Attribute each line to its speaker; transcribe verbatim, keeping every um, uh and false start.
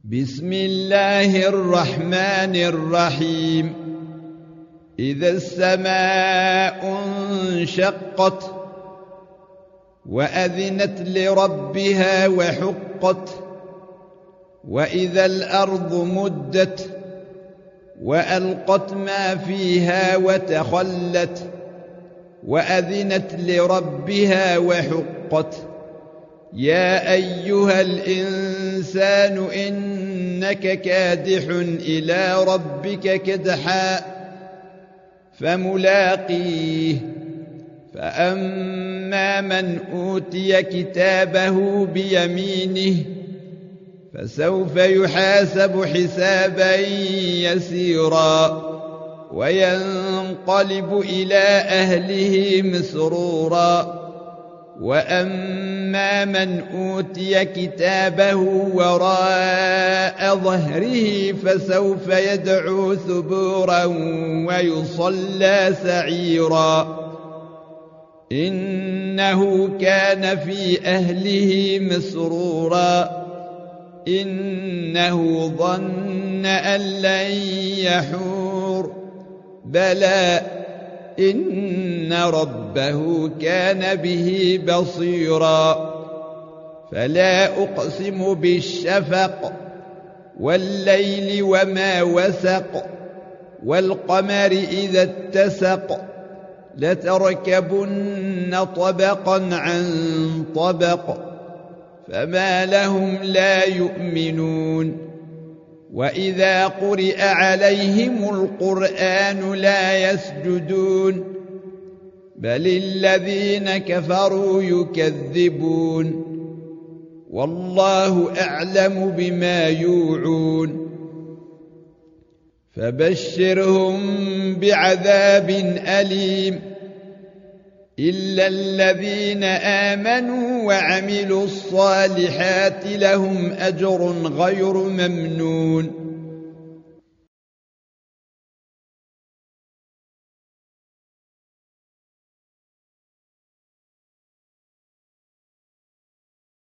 Speaker 1: بسم الله الرحمن الرحيم. إذا السماء انشقت وأذنت لربها وحقت، وإذا الأرض مدت وألقت ما فيها وتخلت وأذنت لربها وحقت. يا أيها الإنسان إنك كادح إلى ربك كدحا فملاقيه. فأما من أوتي كتابه بيمينه فسوف يحاسب حسابا يسيرا وينقلب إلى أهله مسرورا. وأما من أوتي كتابه وراء ظهره فسوف يدعو ثبورا ويصلى سعيرا. إنه كان في أهله مسرورا. إنه ظن أن لن يحور. بلى إن ربه كان به بصيرا. فلا أقسم بالشفق والليل وما وسق والقمر إذا اتسق لتركبن طبقا عن طبق فما لهم لا يؤمنون. وإذا قرئ عليهم القرآن لا يسجدون بل الذين كفروا يكذبون. والله أعلم بما يوعون. فبشرهم بعذاب أليم إلا الذين آمنوا وعملوا الصالحات لهم أجر غير ممنون.